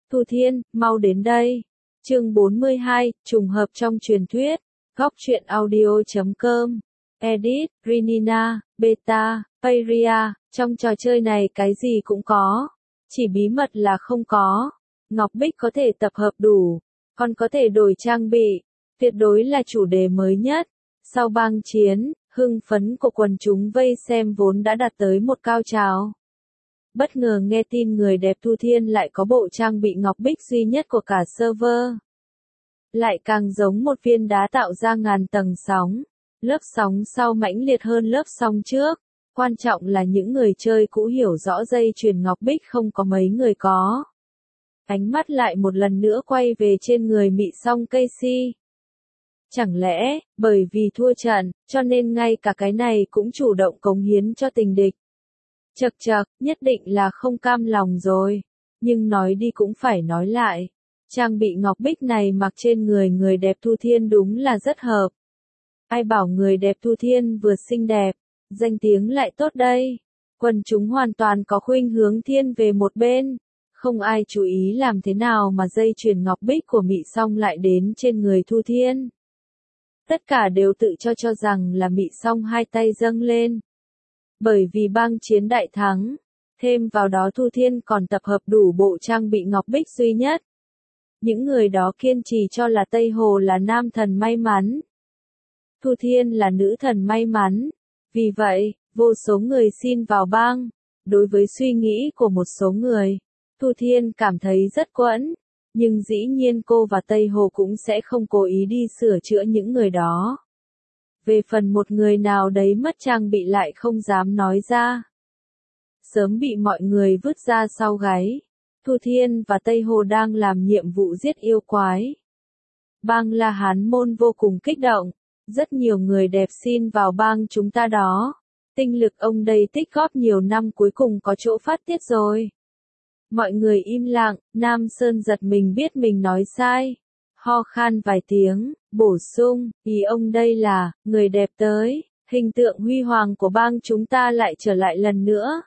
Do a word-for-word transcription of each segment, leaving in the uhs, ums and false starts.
Thu Thiên, mau đến đây. Chương bốn mươi hai, trùng hợp trong truyền thuyết. Góc truyện audio chấm com. Edit, Rinina, Beta, Payria. Trong trò chơi này cái gì cũng có. Chỉ bí mật là không có. Ngọc Bích có thể tập hợp đủ. Còn có thể đổi trang bị. Tuyệt đối là chủ đề mới nhất. Sau bang chiến, hưng phấn của quần chúng vây xem vốn đã đạt tới một cao trào. Bất ngờ nghe tin người đẹp Thu Thiên lại có bộ trang bị Ngọc Bích duy nhất của cả server. Lại càng giống một viên đá tạo ra ngàn tầng sóng. Lớp sóng sau mãnh liệt hơn lớp sóng trước. Quan trọng là những người chơi cũ hiểu rõ dây chuyền Ngọc Bích không có mấy người có. Ánh mắt lại một lần nữa quay về trên người Mị Song Casey. Chẳng lẽ, bởi vì thua trận, cho nên ngay cả cái này cũng chủ động cống hiến cho tình địch. Chậc chậc, nhất định là không cam lòng rồi. Nhưng nói đi cũng phải nói lại. Trang bị Ngọc Bích này mặc trên người người đẹp Thu Thiên đúng là rất hợp. Ai bảo người đẹp Thu Thiên vừa xinh đẹp, danh tiếng lại tốt đây. Quần chúng hoàn toàn có khuynh hướng thiên về một bên. Không ai chú ý làm thế nào mà dây chuyền Ngọc Bích của Mị Song lại đến trên người Thu Thiên. Tất cả đều tự cho cho rằng là Mị Song hai tay dâng lên. Bởi vì bang chiến đại thắng, thêm vào đó Thu Thiên còn tập hợp đủ bộ trang bị Ngọc Bích duy nhất. Những người đó kiên trì cho là Tây Hồ là nam thần may mắn. Thu Thiên là nữ thần may mắn. Vì vậy, vô số người xin vào bang. Đối với suy nghĩ của một số người, Thu Thiên cảm thấy rất quẫn. Nhưng dĩ nhiên cô và Tây Hồ cũng sẽ không cố ý đi sửa chữa những người đó. Về phần một người nào đấy mất trang bị lại không dám nói ra. Sớm bị mọi người vứt ra sau gáy. Thu Thiên và Tây Hồ đang làm nhiệm vụ giết yêu quái. Bang La Hán Môn vô cùng kích động. Rất nhiều người đẹp xin vào bang chúng ta đó. Tinh lực ông đây tích góp nhiều năm cuối cùng có chỗ phát tiết rồi. Mọi người im lặng, Nam Sơn giật mình biết mình nói sai. Ho khan vài tiếng, bổ sung, ý ông đây là, người đẹp tới, hình tượng huy hoàng của bang chúng ta lại trở lại lần nữa.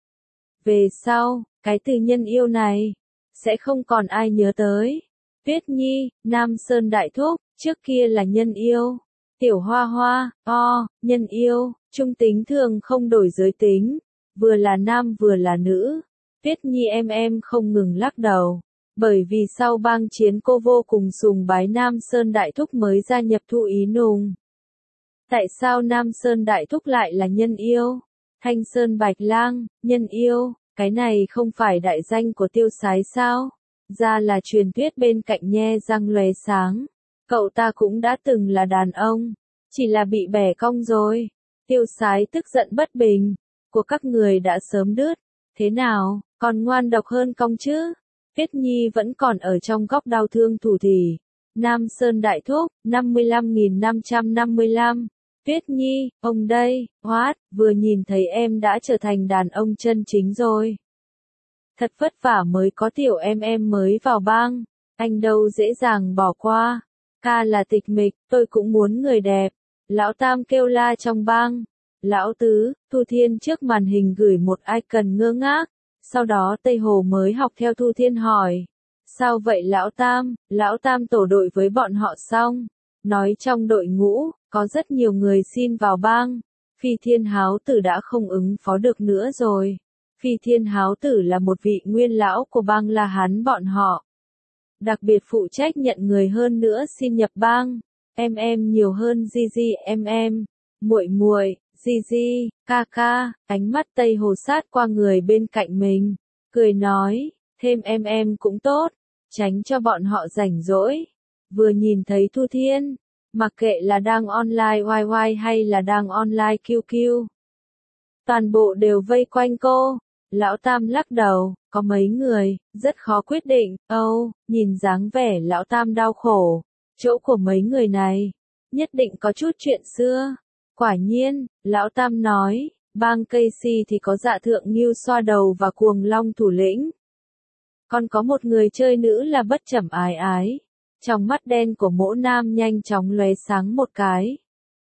Về sau, cái từ nhân yêu này, sẽ không còn ai nhớ tới. Tuyết Nhi, Nam Sơn đại thúc, trước kia là nhân yêu. Tiểu Hoa Hoa, o, nhân yêu, trung tính thường không đổi giới tính, vừa là nam vừa là nữ. Tuyết Nhi em em không ngừng lắc đầu. Bởi vì sau bang chiến cô vô cùng sùng bái Nam Sơn Đại Thúc mới gia nhập Thu Ý Nùng. Tại sao Nam Sơn Đại Thúc lại là nhân yêu? Thanh Sơn Bạch Lang, nhân yêu, cái này không phải đại danh của Tiêu Sái sao? Ra là truyền thuyết bên cạnh nhe răng lóe sáng. Cậu ta cũng đã từng là đàn ông, chỉ là bị bẻ cong rồi. Tiêu Sái tức giận bất bình, của các người đã sớm đứt. Thế nào, còn ngoan độc hơn cong chứ? Tuyết Nhi vẫn còn ở trong góc đau thương thủ thỉ. Nam Sơn Đại Thúc, năm mươi lăm nghìn năm trăm năm mươi lăm. Tuyết Nhi, ông đây, Hoát, vừa nhìn thấy em đã trở thành đàn ông chân chính rồi. Thật vất vả mới có tiểu em em mới vào bang. Anh đâu dễ dàng bỏ qua. Ca là tịch mịch, tôi cũng muốn người đẹp. Lão Tam kêu la trong bang. Lão Tứ, Thu Thiên trước màn hình gửi một icon ngơ ngác. Sau đó Tây Hồ mới học theo Thu Thiên hỏi. Sao vậy Lão Tam? Lão Tam tổ đội với bọn họ xong. Nói trong đội ngũ, có rất nhiều người xin vào bang. Phi Thiên Háo Tử đã không ứng phó được nữa rồi. Phi Thiên Háo Tử là một vị nguyên lão của bang La Hán bọn họ. Đặc biệt phụ trách nhận người hơn nữa xin nhập bang. Em em nhiều hơn Gigi em em. Muội muội, Gigi, ca ca, ánh mắt Tây Hồ sát qua người bên cạnh mình. Cười nói, thêm em em cũng tốt. Tránh cho bọn họ rảnh rỗi. Vừa nhìn thấy Thu Thiên. Mặc kệ là đang online Y Y hay là đang online Q Q. Toàn bộ đều vây quanh cô. Lão Tam lắc đầu, có mấy người, rất khó quyết định. Âu, oh, nhìn dáng vẻ Lão Tam đau khổ. Chỗ của mấy người này, nhất định có chút chuyện xưa. Quả nhiên, Lão Tam nói, bang Casey thì có Dạ Thượng Ngưu xoa đầu và Cuồng Long thủ lĩnh. Còn có một người chơi nữ là Bất Trẩm Ái Ái. Trong mắt đen của Mỗ Nam nhanh chóng lóe sáng một cái.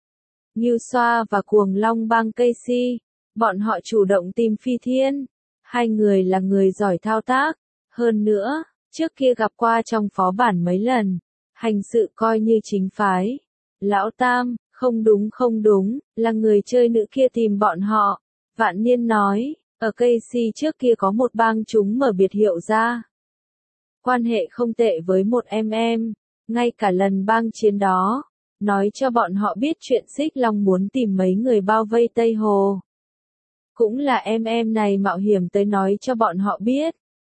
Ngưu xoa và Cuồng Long bang Casey, bọn họ chủ động tìm Phi Thiên. Hai người là người giỏi thao tác. Hơn nữa, Trước kia gặp qua trong phó bản mấy lần, hành sự coi như chính phái. Lão Tam, không đúng không đúng, là người chơi nữ kia tìm bọn họ. Vạn Niên nói, ở Casey trước kia có một bang chúng mở biệt hiệu ra. Quan hệ không tệ với một em em, ngay cả lần bang chiến đó, nói cho bọn họ biết chuyện Xích Long muốn tìm mấy người bao vây Tây Hồ. Cũng là em em này mạo hiểm tới nói cho bọn họ biết.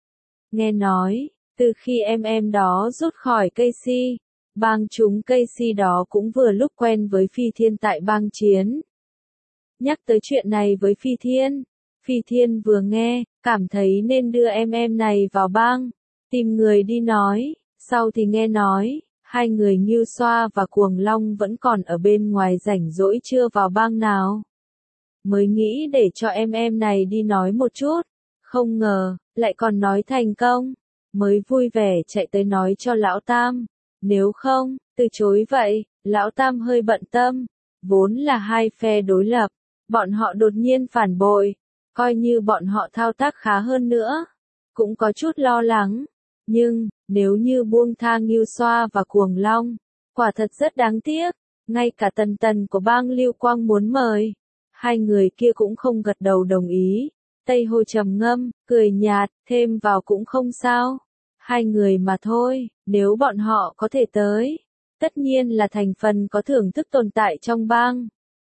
Nghe nói, từ khi em em đó rút khỏi Casey, bang chúng Casey đó cũng vừa lúc quen với Phi Thiên tại bang chiến. Nhắc tới chuyện này với Phi Thiên, Phi Thiên vừa nghe, cảm thấy nên đưa em em này vào bang, tìm người đi nói, sau thì nghe nói, hai người Ngưu Xoa và Cuồng Long vẫn còn ở bên ngoài rảnh rỗi chưa vào bang nào. Mới nghĩ để cho em em này đi nói một chút, không ngờ, lại còn nói thành công, mới vui vẻ chạy tới nói cho Lão Tam, nếu không, từ chối vậy, Lão Tam hơi bận tâm, vốn là hai phe đối lập, bọn họ đột nhiên phản bội, coi như bọn họ thao tác khá hơn nữa, cũng có chút lo lắng, nhưng, nếu như buông tha Ngưu Xoa và Cuồng Long, quả thật rất đáng tiếc, ngay cả Tần Tần của bang Lưu Quang muốn mời. Hai người kia cũng không gật đầu đồng ý. Tây Hồ trầm ngâm, cười nhạt, thêm vào cũng không sao. Hai người mà thôi, nếu bọn họ có thể tới, tất nhiên là thành phần có thưởng thức tồn tại trong bang.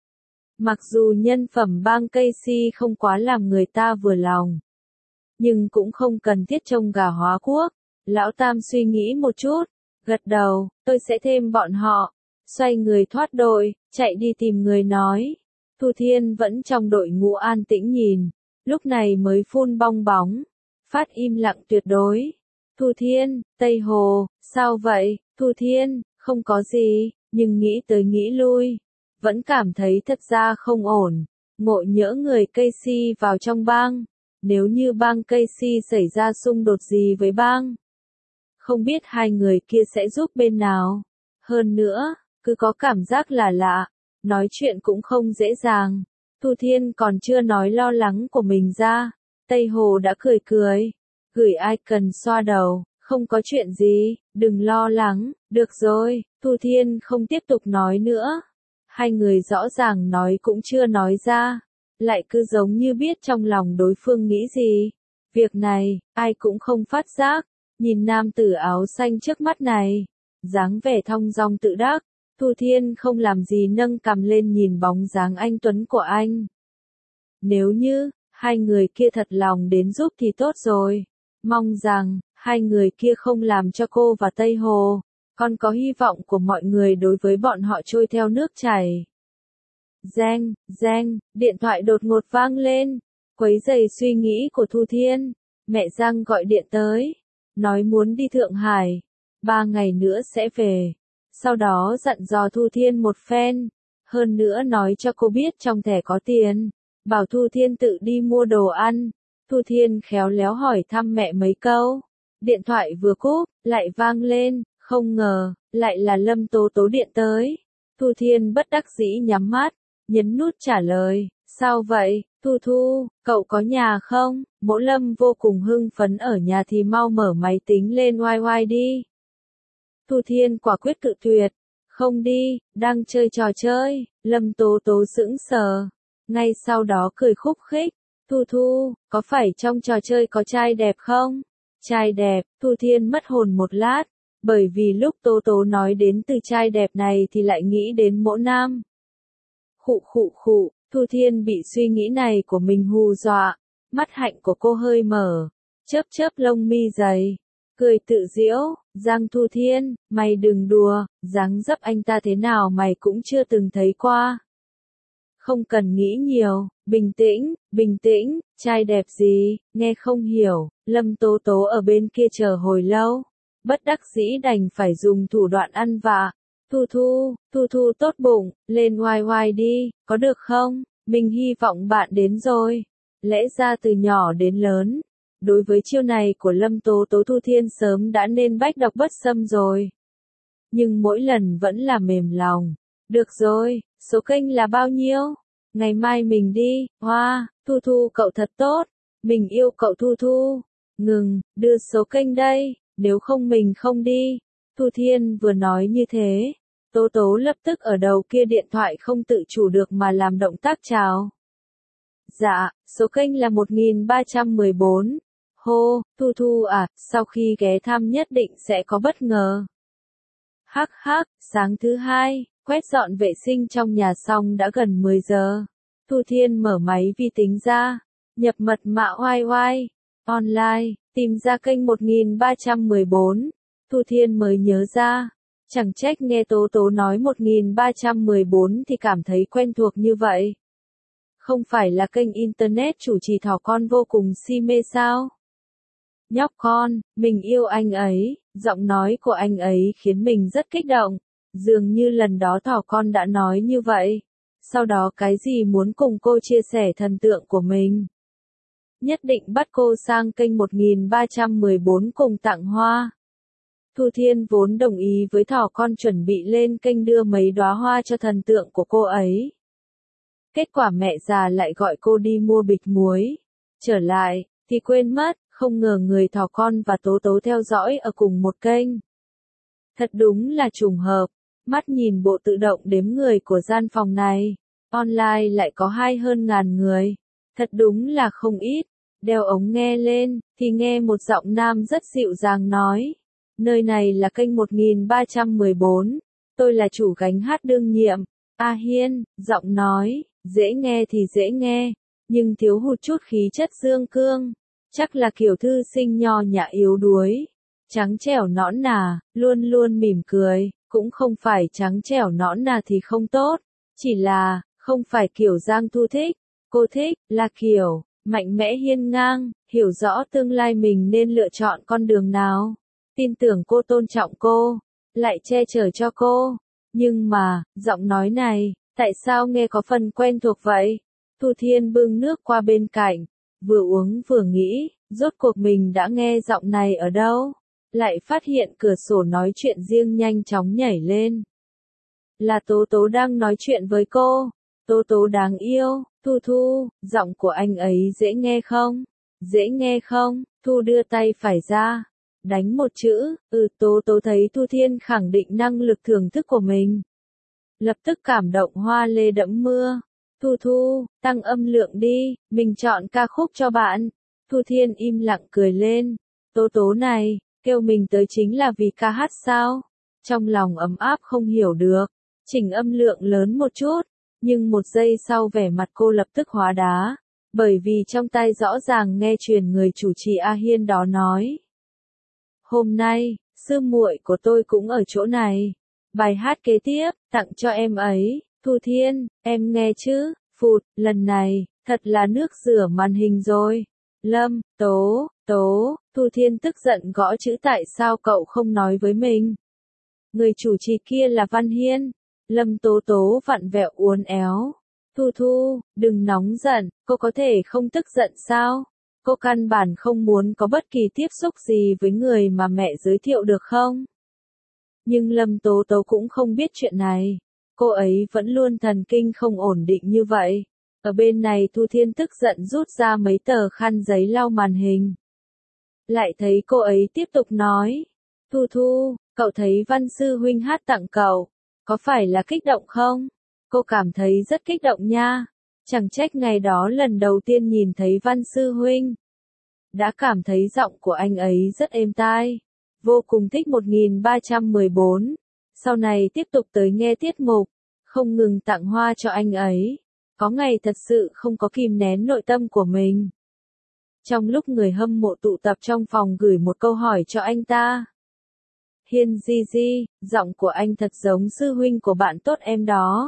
Mặc dù nhân phẩm bang Casey không quá làm người ta vừa lòng, nhưng cũng không cần thiết trông gà hóa quốc. Lão Tam suy nghĩ một chút, gật đầu, tôi sẽ thêm bọn họ. Xoay người thoát đội, chạy đi tìm người nói. Thu Thiên vẫn trong đội ngũ an tĩnh nhìn, lúc này mới phun bong bóng, phát im lặng tuyệt đối. Thu Thiên, Tây Hồ, sao vậy? Thu Thiên, không có gì, nhưng nghĩ tới nghĩ lui, vẫn cảm thấy thật ra không ổn. Ngộ nhỡ người Casey vào trong bang, nếu như bang Casey xảy ra xung đột gì với bang, không biết hai người kia sẽ giúp bên nào. Hơn nữa, cứ có cảm giác là lạ. Nói chuyện cũng không dễ dàng. Thu Thiên còn chưa nói lo lắng của mình ra. Tây Hồ đã cười cười. Gửi ai cần xoa đầu. Không có chuyện gì. Đừng lo lắng. Được rồi. Thu Thiên không tiếp tục nói nữa. Hai người rõ ràng nói cũng chưa nói ra. Lại cứ giống như biết trong lòng đối phương nghĩ gì. Việc này, ai cũng không phát giác. Nhìn nam tử áo xanh trước mắt này. Dáng vẻ thong dong tự đắc. Thu Thiên không làm gì nâng cằm lên nhìn bóng dáng anh tuấn của anh. Nếu như, hai người kia thật lòng đến giúp thì tốt rồi. Mong rằng, hai người kia không làm cho cô và Tây Hồ. Còn có hy vọng của mọi người đối với bọn họ trôi theo nước chảy. Reng, reng, điện thoại đột ngột vang lên. Quấy rầy suy nghĩ của Thu Thiên. Mẹ Giang gọi điện tới. Nói muốn đi Thượng Hải. Ba ngày nữa sẽ về. Sau đó dặn dò Thu Thiên một phen, hơn nữa nói cho cô biết trong thẻ có tiền, bảo Thu Thiên tự đi mua đồ ăn. Thu Thiên khéo léo hỏi thăm mẹ mấy câu, điện thoại vừa cúp, lại vang lên, không ngờ, lại là Lâm Tố Tố điện tới. Thu Thiên bất đắc dĩ nhắm mắt, nhấn nút trả lời, sao vậy, Thu Thu, cậu có nhà không? Mỗ Lâm vô cùng hưng phấn ở nhà thì mau mở máy tính lên oai oai đi. Thu Thiên quả quyết cự tuyệt, không đi, đang chơi trò chơi. Lâm Tố Tố sững sờ, ngay sau đó cười khúc khích, Thu Thu, có phải trong trò chơi có trai đẹp không? Trai đẹp, Thu Thiên mất hồn một lát, bởi vì lúc Tố Tố nói đến từ trai đẹp này thì lại nghĩ đến Mỗ Nam. Khụ khụ khụ, Thu Thiên bị suy nghĩ này của mình hù dọa, mắt hạnh của cô hơi mở, chớp chớp lông mi dày. Cười tự giễu, Giang Thu Thiên, mày đừng đùa, dáng dấp anh ta thế nào mày cũng chưa từng thấy qua. Không cần nghĩ nhiều, bình tĩnh, bình tĩnh, trai đẹp gì, nghe không hiểu. Lâm Tố Tố ở bên kia chờ hồi lâu, bất đắc dĩ đành phải dùng thủ đoạn ăn vạ. Thu Thu, Thu Thu tốt bụng, lên oai oai đi, có được không? Mình hy vọng bạn đến rồi. Lẽ ra từ nhỏ đến lớn, đối với chiêu này của Lâm Tố Tố Thu Thiên sớm đã nên bách độc bất xâm rồi. Nhưng mỗi lần vẫn là mềm lòng. Được rồi, số kênh là bao nhiêu? Ngày mai mình đi, hoa, Thu Thu cậu thật tốt. Mình yêu cậu Thu Thu. Ngừng, đưa số kênh đây. nếu không mình không đi. Thu Thiên vừa nói như thế, Tố Tố lập tức ở đầu kia điện thoại không tự chủ được mà làm động tác chào. Dạ, số kênh là một nghìn ba trăm mười bốn. Hô, Thu Thu à, sau khi ghé thăm nhất định sẽ có bất ngờ. Hắc hắc, sáng thứ hai, quét dọn vệ sinh trong nhà xong đã gần mười giờ. Thu Thiên mở máy vi tính ra, nhập mật mã oai oai, online, tìm ra kênh một nghìn ba trăm mười bốn. Thu Thiên mới nhớ ra, chẳng trách nghe Tố Tố nói một nghìn ba trăm mười bốn thì cảm thấy quen thuộc như vậy. Không phải là kênh internet chủ trì thỏ con vô cùng si mê sao? Nhóc con, mình yêu anh ấy, giọng nói của anh ấy khiến mình rất kích động, dường như lần đó thỏ con đã nói như vậy. Sau đó cái gì muốn cùng cô chia sẻ thần tượng của mình. Nhất định bắt cô sang kênh một nghìn ba trăm mười bốn cùng tặng hoa. Thu Thiên vốn đồng ý với thỏ con chuẩn bị lên kênh đưa mấy đóa hoa cho thần tượng của cô ấy. Kết quả mẹ già lại gọi cô đi mua bịch muối. Trở lại, thì quên mất, không ngờ người thỏ con và Tố Tố theo dõi ở cùng một kênh. Thật đúng là trùng hợp, mắt nhìn bộ tự động đếm người của gian phòng này. Online lại có hai hơn ngàn người. Thật đúng là không ít. Đeo ống nghe lên, thì nghe một giọng nam rất dịu dàng nói. Nơi này là kênh một nghìn ba trăm mười bốn. Tôi là chủ gánh hát đương nhiệm. A Hiên, giọng nói, dễ nghe thì dễ nghe, nhưng thiếu hụt chút khí chất dương cương. Chắc là kiểu thư sinh nho nhã yếu đuối. Trắng trẻo nõn nà, luôn luôn mỉm cười, cũng không phải trắng trẻo nõn nà thì không tốt. Chỉ là, không phải kiểu Giang Thu thích. Cô thích, là kiểu, mạnh mẽ hiên ngang, hiểu rõ tương lai mình nên lựa chọn con đường nào. Tin tưởng cô tôn trọng cô, lại che chở cho cô. Nhưng mà, giọng nói này, tại sao nghe có phần quen thuộc vậy? Thu Thiên bưng nước qua bên cạnh, vừa uống vừa nghĩ, rốt cuộc mình đã nghe giọng này ở đâu? Lại phát hiện cửa sổ nói chuyện riêng nhanh chóng nhảy lên. Là Tố Tố đang nói chuyện với cô. Tố Tố đáng yêu, Thu Thu, giọng của anh ấy dễ nghe không? Dễ nghe không? Thu đưa tay phải ra, đánh một chữ, ừ. Tố Tố thấy Thu Thiên khẳng định năng lực thưởng thức của mình. Lập tức cảm động hoa lê đẫm mưa. Thu Thu, tăng âm lượng đi, mình chọn ca khúc cho bạn. Thu Thiên im lặng cười lên. Tố Tố này, kêu mình tới chính là vì ca hát sao? Trong lòng ấm áp không hiểu được. Chỉnh âm lượng lớn một chút. Nhưng một giây sau vẻ mặt cô lập tức hóa đá. Bởi vì trong tai rõ ràng nghe truyền người chủ trì A Hiên đó nói. Hôm nay, sư muội của tôi cũng ở chỗ này. Bài hát kế tiếp, tặng cho em ấy. Thu Thiên, em nghe chứ? Phụt, lần này, thật là nước rửa màn hình rồi. Lâm, Tố, Tố, Thu Thiên tức giận gõ chữ tại sao cậu không nói với mình. Người chủ trì kia là Văn Hiên. Lâm Tố Tố vặn vẹo uốn éo. Thu Thu, đừng nóng giận, cô có thể không tức giận sao? Cô căn bản không muốn có bất kỳ tiếp xúc gì với người mà mẹ giới thiệu được không? Nhưng Lâm Tố Tố cũng không biết chuyện này. Cô ấy vẫn luôn thần kinh không ổn định như vậy. Ở bên này Thu Thiên tức giận rút ra mấy tờ khăn giấy lau màn hình. Lại thấy cô ấy tiếp tục nói. Thu Thu, cậu thấy Văn Sư Huynh hát tặng cậu. Có phải là kích động không? Cô cảm thấy rất kích động nha. Chẳng trách ngày đó lần đầu tiên nhìn thấy Văn Sư Huynh. Đã cảm thấy giọng của anh ấy rất êm tai. Vô cùng thích một nghìn ba trăm mười bốn. Sau này tiếp tục tới nghe tiết mục. Không ngừng tặng hoa cho anh ấy. Có ngày thật sự không có kìm nén nội tâm của mình. Trong lúc người hâm mộ tụ tập trong phòng gửi một câu hỏi cho anh ta. Hiên Di Di, giọng của anh thật giống sư huynh của bạn tốt em đó.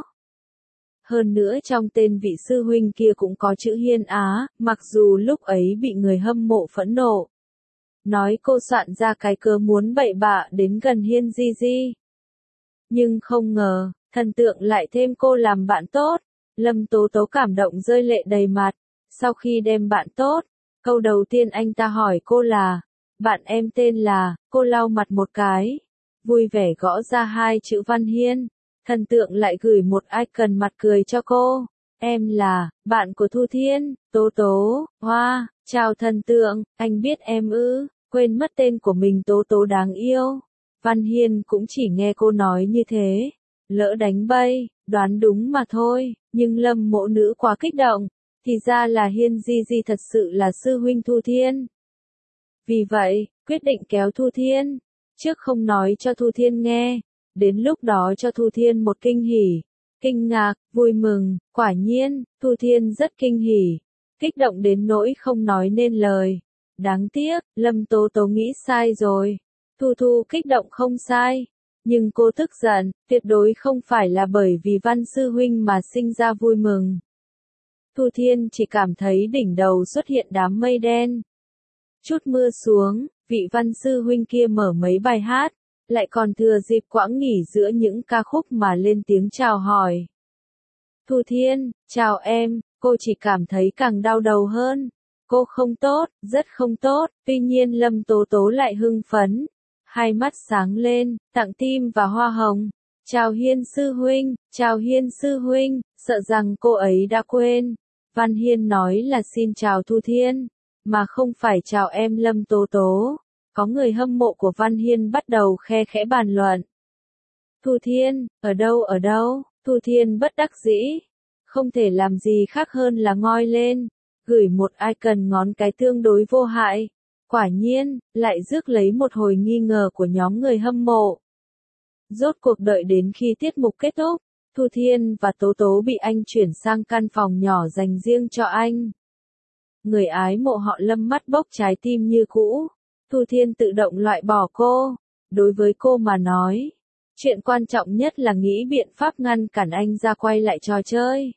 Hơn nữa trong tên vị sư huynh kia cũng có chữ Hiên Á, mặc dù lúc ấy bị người hâm mộ phẫn nộ. Nói cô soạn ra cái cớ muốn bậy bạ đến gần Hiên Di Di. Nhưng không ngờ, thần tượng lại thêm cô làm bạn tốt. Lâm Tố Tố cảm động rơi lệ đầy mặt. Sau khi đem bạn tốt, câu đầu tiên anh ta hỏi cô là, bạn em tên là, cô lau mặt một cái. Vui vẻ gõ ra hai chữ Văn Hiên. Thần tượng lại gửi một icon mặt cười cho cô. Em là, bạn của Thu Thiên, Tố Tố, hoa, chào thần tượng, anh biết em ư. Quên mất tên của mình Tố Tố đáng yêu. Văn Hiên cũng chỉ nghe cô nói như thế. Lỡ đánh bay, đoán đúng mà thôi, nhưng Lâm mộ nữ quá kích động. Thì ra là Hiên Di Di thật sự là sư huynh Thu Thiên. Vì vậy, quyết định kéo Thu Thiên. Trước không nói cho Thu Thiên nghe. Đến lúc đó cho Thu Thiên một kinh hỉ. Kinh ngạc, vui mừng, quả nhiên, Thu Thiên rất kinh hỉ. Kích động đến nỗi không nói nên lời. Đáng tiếc, Lâm Tố Tố nghĩ sai rồi. Thu Thu kích động không sai. Nhưng cô tức giận, tuyệt đối không phải là bởi vì Văn sư huynh mà sinh ra vui mừng. Thu Thiên chỉ cảm thấy đỉnh đầu xuất hiện đám mây đen. Chút mưa xuống, vị Văn sư huynh kia mở mấy bài hát, lại còn thừa dịp quãng nghỉ giữa những ca khúc mà lên tiếng chào hỏi. Thu Thiên, chào em, cô chỉ cảm thấy càng đau đầu hơn. Cô không tốt, rất không tốt, tuy nhiên Lâm Tố Tố lại hưng phấn. Hai mắt sáng lên, tặng tim và hoa hồng. Chào Hiên sư huynh, chào Hiên sư huynh, sợ rằng cô ấy đã quên. Văn Hiên nói là xin chào Thu Thiên, mà không phải chào em Lâm Tố Tố. Có người hâm mộ của Văn Hiên bắt đầu khe khẽ bàn luận. Thu Thiên, ở đâu ở đâu? Thu Thiên bất đắc dĩ. Không thể làm gì khác hơn là ngoi lên, gửi một icon ngón cái tương đối vô hại. Quả nhiên, lại rước lấy một hồi nghi ngờ của nhóm người hâm mộ. Rốt cuộc đợi đến khi tiết mục kết thúc, Thu Thiên và Tố Tố bị anh chuyển sang căn phòng nhỏ dành riêng cho anh. Người ái mộ họ Lâm mắt bốc trái tim như cũ. Thu Thiên tự động loại bỏ cô. Đối với cô mà nói, chuyện quan trọng nhất là nghĩ biện pháp ngăn cản anh ra quay lại trò chơi.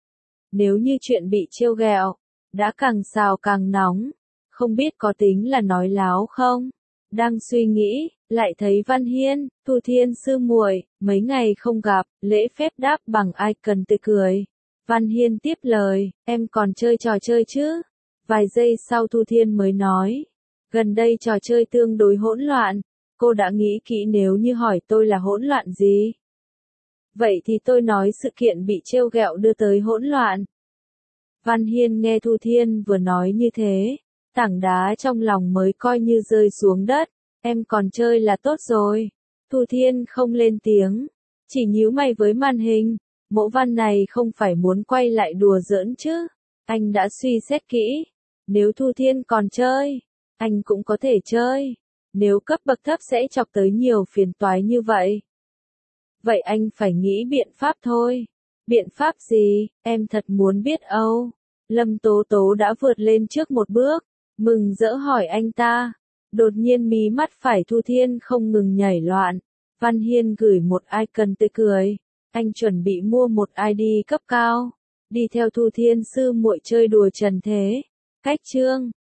Nếu như chuyện bị trêu ghẹo, đã càng xào càng nóng. Không biết có tính là nói láo không? Đang suy nghĩ, lại thấy Văn Hiên, Thu Thiên sư muội, mấy ngày không gặp, lễ phép đáp bằng icon tươi cười. Văn Hiên tiếp lời, em còn chơi trò chơi chứ? Vài giây sau Thu Thiên mới nói, gần đây trò chơi tương đối hỗn loạn, cô đã nghĩ kỹ nếu như hỏi tôi là hỗn loạn gì? Vậy thì tôi nói sự kiện bị trêu ghẹo đưa tới hỗn loạn. Văn Hiên nghe Thu Thiên vừa nói như thế, tảng đá trong lòng mới coi như rơi xuống đất, em còn chơi là tốt rồi. Thu Thiên không lên tiếng, chỉ nhíu mày với màn hình, mẫu văn này không phải muốn quay lại đùa giỡn chứ. Anh đã suy xét kỹ, nếu Thu Thiên còn chơi, anh cũng có thể chơi. Nếu cấp bậc thấp sẽ chọc tới nhiều phiền toái như vậy. Vậy anh phải nghĩ biện pháp thôi. Biện pháp gì, em thật muốn biết âu. Lâm Tố Tố đã vượt lên trước một bước, mừng rỡ hỏi anh ta. Đột nhiên mí mắt phải Thu Thiên không ngừng nhảy loạn. Văn Hiên gửi một icon tươi cười. Anh chuẩn bị mua một i đê cấp cao. Đi theo Thu Thiên sư muội chơi đùa trần thế. Cách chương